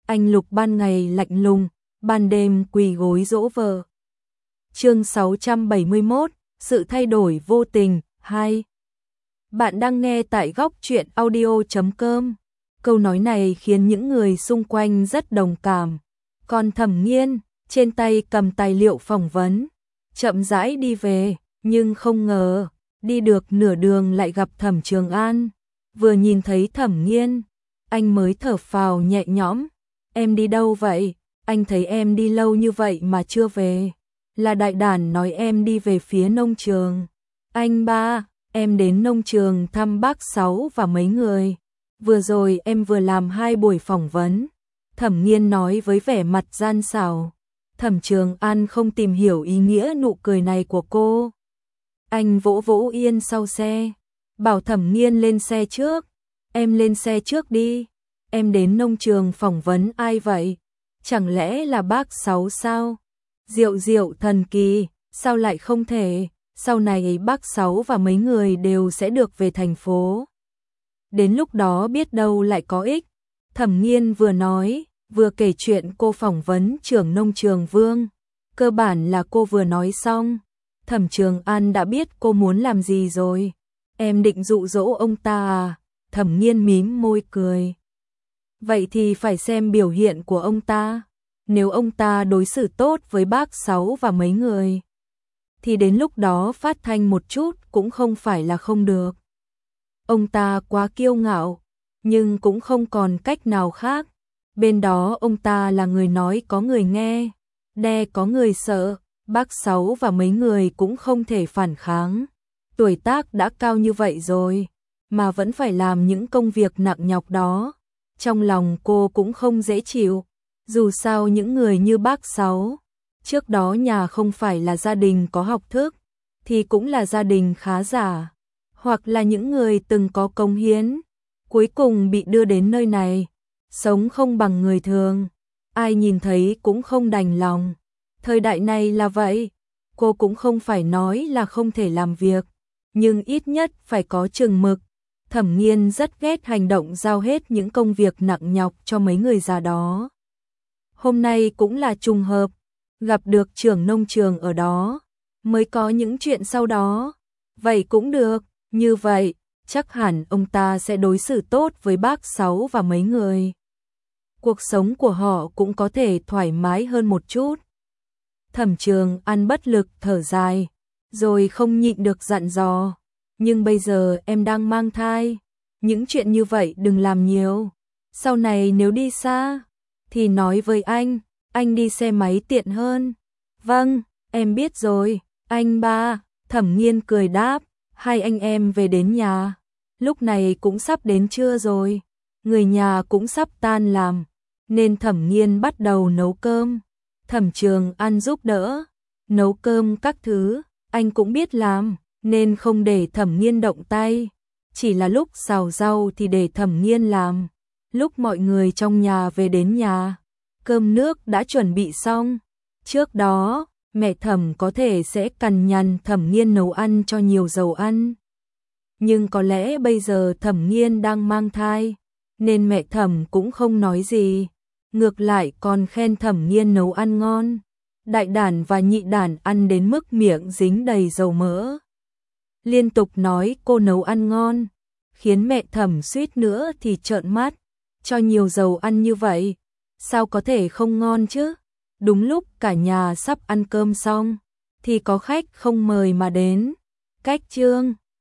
anh Lục ban ngày lạnh lùng, ban đêm quỳ gối dỗ vợ. Chương 671, sự thay đổi vô tình 2. Bạn đang nghe tại góc truyện audio.com. Câu nói này khiến những người xung quanh rất đồng cảm. Còn Thẩm Nghiên, trên tay cầm tài liệu phỏng vấn, chậm rãi đi về, nhưng không ngờ, đi được nửa đường lại gặp Thẩm Trường An. Vừa nhìn thấy Thẩm Nghiên, anh mới thở phào nhẹ nhõm. Em đi đâu vậy? Anh thấy em đi lâu như vậy mà chưa về. Là Đại Đản nói em đi về phía nông trường. Anh ba, em đến nông trường thăm bác Sáu và mấy người. Vừa rồi em vừa làm 2 buổi phỏng vấn. Thẩm Nghiên nói với vẻ mặt gian xảo. Thẩm Trường An không tìm hiểu ý nghĩa nụ cười này của cô. Anh vỗ vỗ yên sau xe, bảo Thẩm Nghiên lên xe trước. Em lên xe trước đi. Em đến nông trường phỏng vấn ai vậy? Chẳng lẽ là bác Sáu sao? Diệu diệu thần kỳ, sao lại không thể? Sau này bác Sáu và mấy người đều sẽ được về thành phố. Đến lúc đó biết đâu lại có ích. Thẩm Nghiên vừa nói, vừa kể chuyện cô phỏng vấn trưởng nông trường Vương. Cơ bản là cô vừa nói xong, Thẩm Trường An đã biết cô muốn làm gì rồi. Em định dụ dỗ ông ta à? Thẩm Nghiên mím môi cười. Vậy thì phải xem biểu hiện của ông ta. Nếu ông ta đối xử tốt với bác Sáu và mấy người, thì đến lúc đó phát thanh một chút cũng không phải là không được. Ông ta quá kiêu ngạo, nhưng cũng không còn cách nào khác. Bên đó ông ta là người nói có người nghe, đe có người sợ, bác Sáu và mấy người cũng không thể phản kháng. Tuổi tác đã cao như vậy rồi, mà vẫn phải làm những công việc nặng nhọc đó. Trong lòng cô cũng không dễ chịu. Dù sao những người như bác Sáu, trước đó nhà không phải là gia đình có học thức, thì cũng là gia đình khá giả, hoặc là những người từng có công hiến, cuối cùng bị đưa đến nơi này, sống không bằng người thường. Ai nhìn thấy cũng không đành lòng. Thời đại này là vậy, cô cũng không phải nói là không thể làm việc, nhưng ít nhất phải có chừng mực. Thẩm Nghiên rất ghét hành động giao hết những công việc nặng nhọc cho mấy người già đó. Hôm nay cũng là trùng hợp, gặp được trưởng nông trường ở đó, mới có những chuyện sau đó. Vậy cũng được, như vậy, chắc hẳn ông ta sẽ đối xử tốt với bác Sáu và mấy người. Cuộc sống của họ cũng có thể thoải mái hơn một chút. Thẩm Trường An bất lực thở dài, rồi không nhịn được dặn dò. Nhưng bây giờ em đang mang thai, những chuyện như vậy đừng làm nhiều. Sau này nếu đi xa, thì nói với anh đi xe máy tiện hơn. Vâng, em biết rồi, anh ba. Thẩm Nghiên cười đáp. Hai anh em về đến nhà, lúc này cũng sắp đến trưa rồi, người nhà cũng sắp tan làm, nên Thẩm Nghiên bắt đầu nấu cơm. Thẩm Trường An giúp đỡ, nấu cơm các thứ, anh cũng biết làm, nên không để Thẩm Nghiên động tay. Chỉ là lúc xào rau thì để Thẩm Nghiên làm. Lúc mọi người trong nhà về đến nhà, cơm nước đã chuẩn bị xong. Trước đó, mẹ Thẩm có thể sẽ cằn nhằn Thẩm Nghiên nấu ăn cho nhiều dầu ăn. Nhưng có lẽ bây giờ Thẩm Nghiên đang mang thai, nên mẹ Thẩm cũng không nói gì. Ngược lại còn khen Thẩm Nghiên nấu ăn ngon. Đại Đản và Nhị Đản ăn đến mức miệng dính đầy dầu mỡ. Liên tục nói cô nấu ăn ngon, khiến mẹ Thẩm suýt nữa thì trợn mắt. Cho nhiều dầu ăn như vậy, sao có thể không ngon chứ? Đúng lúc cả nhà sắp ăn cơm xong, thì có khách không mời mà đến. Cách Trương